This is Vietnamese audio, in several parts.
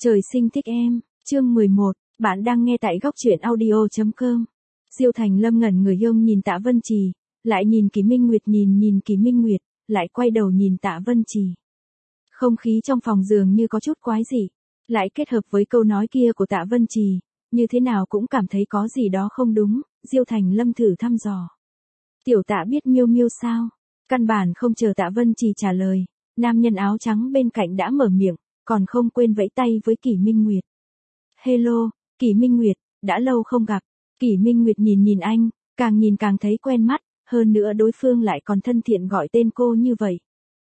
Trời sinh thích em, chương 11, bạn đang nghe tại góc truyện audio.com. Diêu Thành Lâm ngẩn người hông nhìn Tạ Vân Trì, lại nhìn Kỷ Minh Nguyệt, nhìn Kỷ Minh Nguyệt, lại quay đầu nhìn Tạ Vân Trì. Không khí trong phòng dường như có chút quái dị, lại kết hợp với câu nói kia của Tạ Vân Trì, như thế nào cũng cảm thấy có gì đó không đúng. Diêu Thành Lâm thử thăm dò. Tiểu Tạ biết Miêu Miêu sao? Căn bản không chờ Tạ Vân Trì trả lời, nam nhân áo trắng bên cạnh đã mở miệng, còn không quên vẫy tay với Kỷ Minh Nguyệt. Hello, Kỷ Minh Nguyệt, đã lâu không gặp. Kỷ Minh Nguyệt nhìn anh, càng nhìn càng thấy quen mắt, hơn nữa đối phương lại còn thân thiện gọi tên cô như vậy.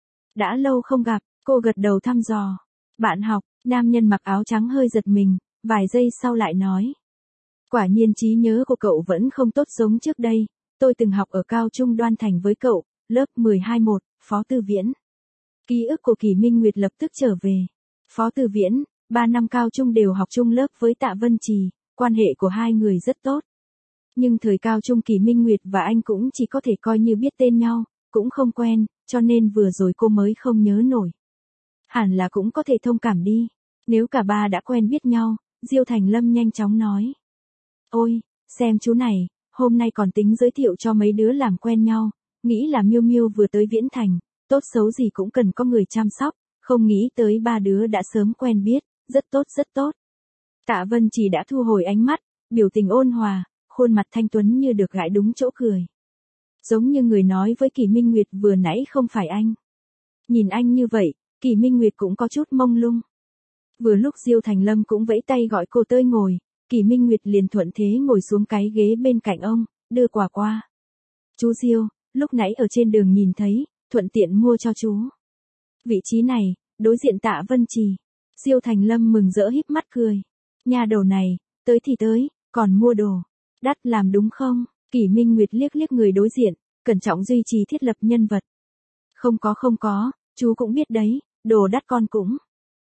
Đã lâu không gặp, cô gật đầu thăm dò. Bạn học, nam nhân mặc áo trắng hơi giật mình, vài giây sau lại nói. Quả nhiên trí nhớ của cậu vẫn không tốt giống trước đây, tôi từng học ở cao trung Đoan Thành với cậu, lớp 12-1, Phó Tư Viễn. Ký ức của Kỷ Minh Nguyệt lập tức trở về. Phó Tư Viễn, 3 năm cao trung đều học chung lớp với Tạ Vân Trì, quan hệ của hai người rất tốt. Nhưng thời cao trung Kỷ Minh Nguyệt và anh cũng chỉ có thể coi như biết tên nhau, cũng không quen, cho nên vừa rồi cô mới không nhớ nổi. Hẳn là cũng có thể thông cảm đi, nếu cả ba đã quen biết nhau. Diêu Thành Lâm nhanh chóng nói. Ôi, xem chú này, hôm nay còn tính giới thiệu cho mấy đứa làm quen nhau, nghĩ là Miêu Miêu vừa tới Viễn Thành, tốt xấu gì cũng cần có người chăm sóc, không nghĩ tới ba đứa đã sớm quen biết, rất tốt rất tốt. Tạ Vân Trì đã thu hồi ánh mắt, biểu tình ôn hòa, khuôn mặt thanh tuấn như được gãi đúng chỗ cười. Giống như người nói với Kỷ Minh Nguyệt vừa nãy không phải anh. Nhìn anh như vậy, Kỷ Minh Nguyệt cũng có chút mông lung. Vừa lúc Diêu Thành Lâm cũng vẫy tay gọi cô tới ngồi, Kỷ Minh Nguyệt liền thuận thế ngồi xuống cái ghế bên cạnh ông, đưa quà qua. Chú Diêu, lúc nãy ở trên đường nhìn thấy, thuận tiện mua cho chú. Vị trí này, đối diện Tạ Vân Trì. Diêu Thành Lâm mừng rỡ híp mắt cười. Nhà đầu này, tới thì tới, còn mua đồ. Đắt làm đúng không? Kỷ Minh Nguyệt liếc liếc người đối diện, cẩn trọng duy trì thiết lập nhân vật. Không có, chú cũng biết đấy, đồ đắt con cũng.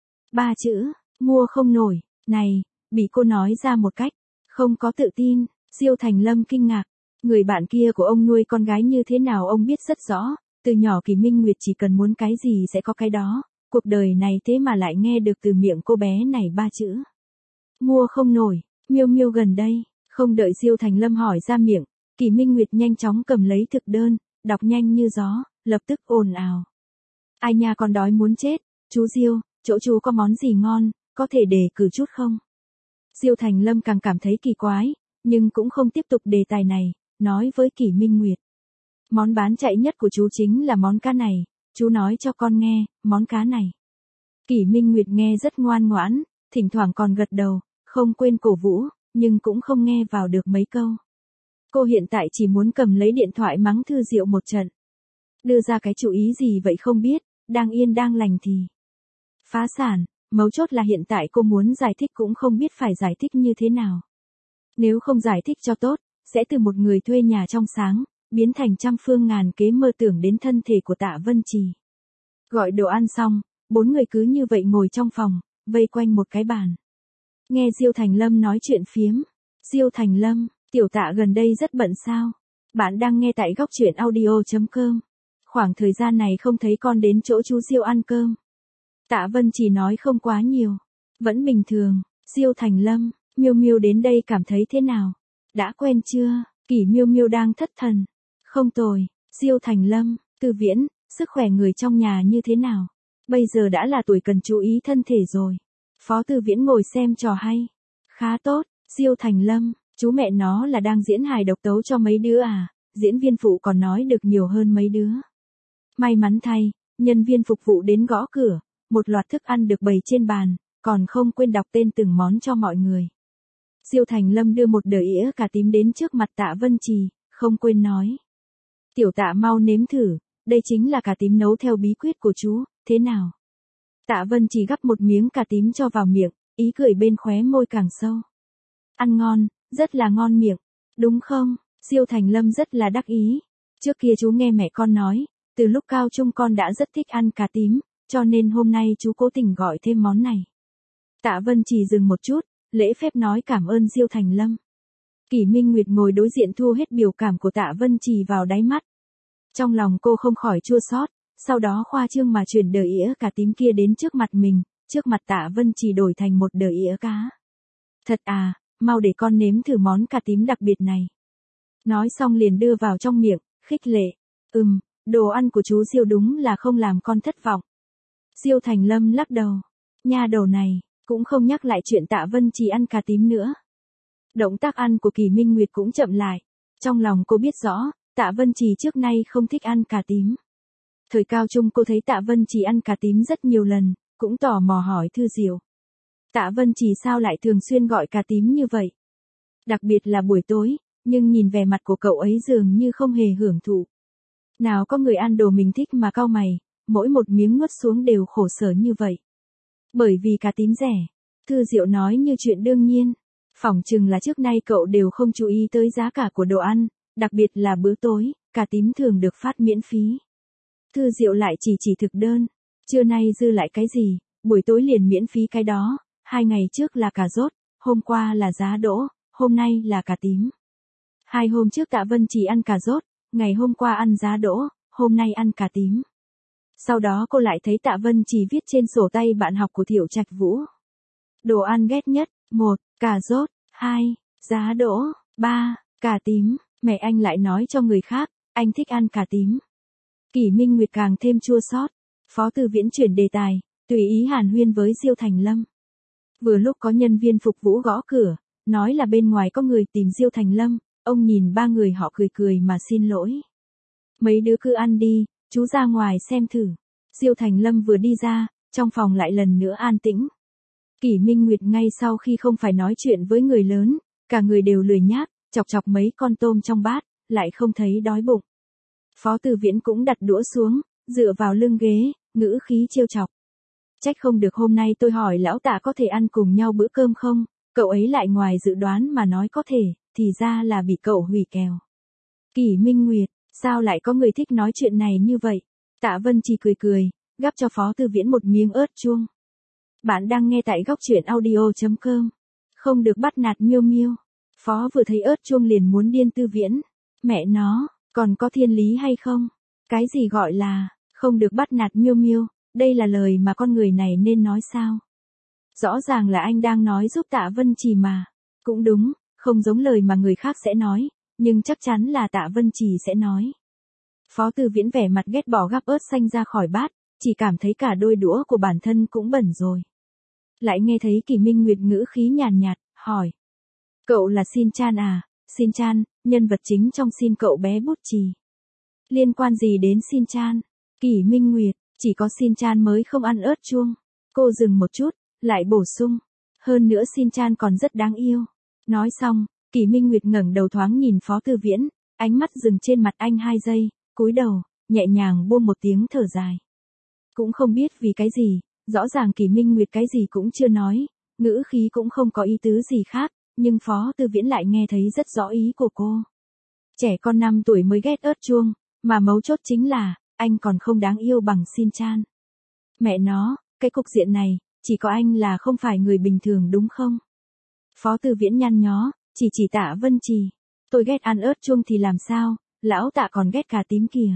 3 chữ, mua không nổi, này, bị cô nói ra một cách, không có tự tin. Diêu Thành Lâm kinh ngạc. Người bạn kia của ông nuôi con gái như thế nào ông biết rất rõ, từ nhỏ Kỷ Minh Nguyệt chỉ cần muốn cái gì sẽ có cái đó, cuộc đời này thế mà lại nghe được từ miệng cô bé này 3 chữ. Mua không nổi, Miêu Miêu gần đây, không đợi Diêu Thành Lâm hỏi ra miệng, Kỷ Minh Nguyệt nhanh chóng cầm lấy thực đơn, đọc nhanh như gió, lập tức ồn ào. Ai nha con đói muốn chết, chú Diêu, chỗ chú có món gì ngon, có thể đề cử chút không? Diêu Thành Lâm càng cảm thấy kỳ quái, nhưng cũng không tiếp tục đề tài này, nói với Kỷ Minh Nguyệt. Món bán chạy nhất của chú chính là món cá này, chú nói cho con nghe, món cá này. Kỷ Minh Nguyệt nghe rất ngoan ngoãn, thỉnh thoảng còn gật đầu, không quên cổ vũ, nhưng cũng không nghe vào được mấy câu. Cô hiện tại chỉ muốn cầm lấy điện thoại mắng Thư Diệu một trận. Đưa ra cái chủ ý gì vậy không biết, đang yên đang lành thì phá sản, mấu chốt là hiện tại cô muốn giải thích cũng không biết phải giải thích như thế nào. Nếu không giải thích cho tốt, sẽ từ một người thuê nhà trong sáng, biến thành trăm phương ngàn kế mơ tưởng đến thân thể của Tạ Vân Trì. Gọi đồ ăn xong, 4 người cứ như vậy ngồi trong phòng, vây quanh một cái bàn. Nghe Diêu Thành Lâm nói chuyện phiếm. Diêu Thành Lâm, tiểu Tạ gần đây rất bận sao? Bạn đang nghe tại góc truyện audio.com. Khoảng thời gian này không thấy con đến chỗ chú Diêu ăn cơm. Tạ Vân Trì nói không quá nhiều. Vẫn bình thường. Diêu Thành Lâm, Miêu Miêu đến đây cảm thấy thế nào? Đã quen chưa? Kỷ Miêu Miêu đang thất thần. Không tồi. Diêu Thành Lâm, Tư Viễn, sức khỏe người trong nhà như thế nào? Bây giờ đã là tuổi cần chú ý thân thể rồi. Phó Tư Viễn ngồi xem trò hay. Khá tốt. Diêu Thành Lâm, chú mẹ nó là đang diễn hài độc tấu cho mấy đứa à? Diễn viên phụ còn nói được nhiều hơn mấy đứa. May mắn thay, nhân viên phục vụ đến gõ cửa, một loạt thức ăn được bày trên bàn, còn không quên đọc tên từng món cho mọi người. Diêu Thành Lâm đưa một đĩa ỉa cà tím đến trước mặt Tạ Vân Trì, không quên nói. Tiểu Tạ mau nếm thử, đây chính là cà tím nấu theo bí quyết của chú, thế nào? Tạ Vân Trì gắp một miếng cà tím cho vào miệng, ý cười bên khóe môi càng sâu. Ăn ngon, rất là ngon miệng, đúng không? Diêu Thành Lâm rất là đắc ý. Trước kia chú nghe mẹ con nói, từ lúc cao trung con đã rất thích ăn cà tím, cho nên hôm nay chú cố tình gọi thêm món này. Tạ Vân Trì dừng một chút, lễ phép nói cảm ơn Diêu Thành Lâm. Kỷ Minh Nguyệt ngồi đối diện thu hết biểu cảm của Tạ Vân Trì vào đáy mắt. Trong lòng cô không khỏi chua xót, sau đó khoa trương mà chuyển đĩa ỉa cà tím kia đến trước mặt mình, trước mặt Tạ Vân Trì đổi thành một đĩa ĩa cá. Thật à, mau để con nếm thử món cà tím đặc biệt này. Nói xong liền đưa vào trong miệng, khích lệ. Đồ ăn của chú Diêu đúng là không làm con thất vọng. Diêu Thành Lâm lắc đầu. Nha đầu này, cũng không nhắc lại chuyện Tạ Vân Trì ăn cà tím nữa. Động tác ăn của Kỳ Minh Nguyệt cũng chậm lại. Trong lòng cô biết rõ, Tạ Vân Trì trước nay không thích ăn cà tím. Thời cao trung cô thấy Tạ Vân Trì ăn cà tím rất nhiều lần, cũng tò mò hỏi Thư Diệu. Tạ Vân Trì sao lại thường xuyên gọi cà tím như vậy? Đặc biệt là buổi tối, nhưng nhìn vẻ mặt của cậu ấy dường như không hề hưởng thụ. Nào có người ăn đồ mình thích mà cau mày, mỗi một miếng nuốt xuống đều khổ sở như vậy. Bởi vì cà tím rẻ, Thư Diệu nói như chuyện đương nhiên. Phỏng chừng là trước nay cậu đều không chú ý tới giá cả của đồ ăn, đặc biệt là bữa tối, cà tím thường được phát miễn phí. Thư Diệu lại chỉ thực đơn, trưa nay dư lại cái gì, buổi tối liền miễn phí cái đó, 2 ngày trước là cà rốt, hôm qua là giá đỗ, hôm nay là cà tím. 2 hôm trước Tạ Vân Trì ăn cà rốt, ngày hôm qua ăn giá đỗ, hôm nay ăn cà tím. Sau đó cô lại thấy Tạ Vân Trì viết trên sổ tay bạn học của Thiệu Trạch Vũ. Đồ ăn ghét nhất, 1, cà rốt, 2, giá đỗ, 3, cà tím, mẹ anh lại nói cho người khác, anh thích ăn cà tím. Kỷ Minh Nguyệt càng thêm chua xót. Phó Tư Viễn chuyển đề tài, tùy ý hàn huyên với Diêu Thành Lâm. Vừa lúc có nhân viên phục vụ gõ cửa, nói là bên ngoài có người tìm Diêu Thành Lâm, ông nhìn 3 người họ cười cười mà xin lỗi. Mấy đứa cứ ăn đi, chú ra ngoài xem thử. Diêu Thành Lâm vừa đi ra, trong phòng lại lần nữa an tĩnh. Kỷ Minh Nguyệt ngay sau khi không phải nói chuyện với người lớn, cả người đều lười nhác, chọc mấy con tôm trong bát, lại không thấy đói bụng. Phó Tư Viễn cũng đặt đũa xuống, dựa vào lưng ghế, ngữ khí trêu chọc. Trách không được hôm nay tôi hỏi lão Tạ có thể ăn cùng nhau bữa cơm không, cậu ấy lại ngoài dự đoán mà nói có thể, thì ra là bị cậu hủy kèo. Kỷ Minh Nguyệt, sao lại có người thích nói chuyện này như vậy? Tạ Vân Trì cười, gắp cho Phó Tư Viễn một miếng ớt chuông. Bạn đang nghe tại góc truyện audio.com. Không được bắt nạt Miêu Miêu. Phó vừa thấy ớt chuông liền muốn điên Tư Viễn. Mẹ nó, còn có thiên lý hay không? Cái gì gọi là, không được bắt nạt Miêu Miêu, đây là lời mà con người này nên nói sao? Rõ ràng là anh đang nói giúp Tạ Vân Trì mà. Cũng đúng, không giống lời mà người khác sẽ nói, nhưng chắc chắn là Tạ Vân Trì sẽ nói. Phó Tư Viễn vẻ mặt ghét bỏ gắp ớt xanh ra khỏi bát, chỉ cảm thấy cả đôi đũa của bản thân cũng bẩn rồi. Lại nghe thấy Kỷ Minh Nguyệt ngữ khí nhàn nhạt, hỏi. Cậu là Shin Chan à? Shin Chan, nhân vật chính trong Shin cậu bé bút chì. Liên quan gì đến Shin Chan? Kỷ Minh Nguyệt, chỉ có Shin Chan mới không ăn ớt chuông. Cô dừng một chút, lại bổ sung. Hơn nữa Shin Chan còn rất đáng yêu. Nói xong, Kỷ Minh Nguyệt ngẩng đầu thoáng nhìn Phó Tư Viễn, ánh mắt dừng trên mặt anh 2 giây, cúi đầu, nhẹ nhàng buông một tiếng thở dài. Cũng không biết vì cái gì, rõ ràng Kỷ Minh Nguyệt cái gì cũng chưa nói, ngữ khí cũng không có ý tứ gì khác, nhưng Phó Tư Viễn lại nghe thấy rất rõ ý của cô. Trẻ con 5 tuổi mới ghét ớt chuông, mà mấu chốt chính là, anh còn không đáng yêu bằng Shin Chan. Mẹ nó, cái cục diện này, chỉ có anh là không phải người bình thường đúng không? Phó Tư Viễn nhăn nhó, chỉ Tạ Vân Trì. Tôi ghét ăn ớt chuông thì làm sao, lão Tạ còn ghét cà tím kìa.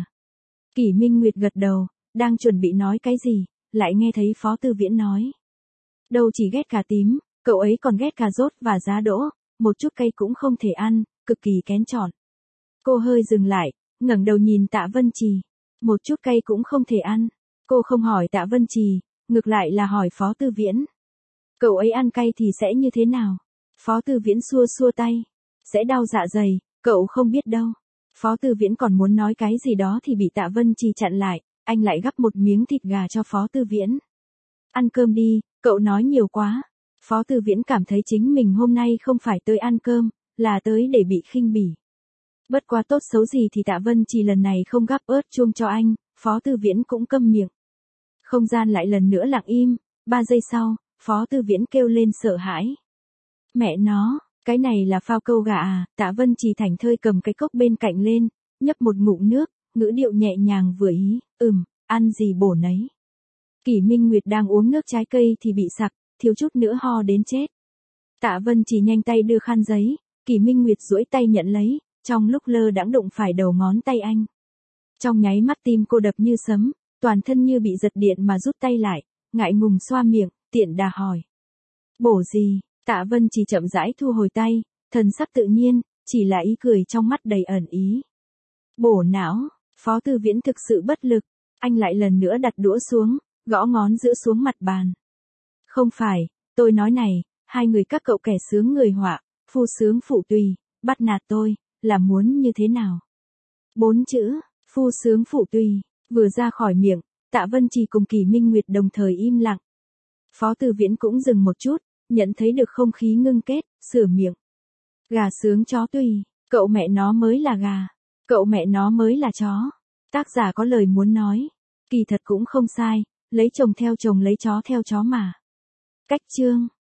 Kỷ Minh Nguyệt gật đầu, đang chuẩn bị nói cái gì, lại nghe thấy Phó Tư Viễn nói. Đâu chỉ ghét cà tím, cậu ấy còn ghét cà rốt và giá đỗ, một chút cay cũng không thể ăn, cực kỳ kén chọn. Cô hơi dừng lại, ngẩng đầu nhìn Tạ Vân Trì. Một chút cay cũng không thể ăn. Cô không hỏi Tạ Vân Trì, ngược lại là hỏi Phó Tư Viễn. Cậu ấy ăn cay thì sẽ như thế nào? Phó Tư Viễn xua tay. Sẽ đau dạ dày, cậu không biết đâu. Phó Tư Viễn còn muốn nói cái gì đó thì bị Tạ Vân Trì chặn lại, anh lại gắp một miếng thịt gà cho Phó Tư Viễn. Ăn cơm đi, cậu nói nhiều quá. Phó Tư Viễn cảm thấy chính mình hôm nay không phải tới ăn cơm, là tới để bị khinh bỉ. Bất quá tốt xấu gì thì Tạ Vân Trì lần này không gắp ớt chuông cho anh, Phó Tư Viễn cũng câm miệng. Không gian lại lần nữa lặng im, 3 giây sau, Phó Tư Viễn kêu lên sợ hãi. Mẹ nó, cái này là phao câu gà à? Tạ Vân Trì thảnh thơi cầm cái cốc bên cạnh lên, nhấp một ngụm nước, ngữ điệu nhẹ nhàng vừa ý, ăn gì bổ nấy. Kỷ Minh Nguyệt đang uống nước trái cây thì bị sặc, thiếu chút nữa ho đến chết. Tạ Vân Trì nhanh tay đưa khăn giấy, Kỷ Minh Nguyệt duỗi tay nhận lấy, trong lúc lơ đãng đụng phải đầu ngón tay anh. Trong nháy mắt tim cô đập như sấm, toàn thân như bị giật điện mà rút tay lại, ngại ngùng xoa miệng, tiện đà hỏi. Bổ gì? Tạ Vân Trì chậm rãi thu hồi tay, thần sắc tự nhiên, chỉ là ý cười trong mắt đầy ẩn ý. Bổ não, Phó Tư Viễn thực sự bất lực, anh lại lần nữa đặt đũa xuống, gõ ngón giữa xuống mặt bàn. Không phải, tôi nói này, hai người các cậu kẻ sướng người họa, phu sướng phụ tùy, bắt nạt tôi, là muốn như thế nào? 4 chữ, phu sướng phụ tùy, vừa ra khỏi miệng, Tạ Vân Trì cùng Kỳ Minh Nguyệt đồng thời im lặng. Phó Tư Viễn cũng dừng một chút, nhận thấy được không khí ngưng kết, sửa miệng. Gà sướng chó tùy, cậu mẹ nó mới là gà, cậu mẹ nó mới là chó. Tác giả có lời muốn nói, kỳ thật cũng không sai, lấy chồng theo chồng lấy chó theo chó mà. Cách chương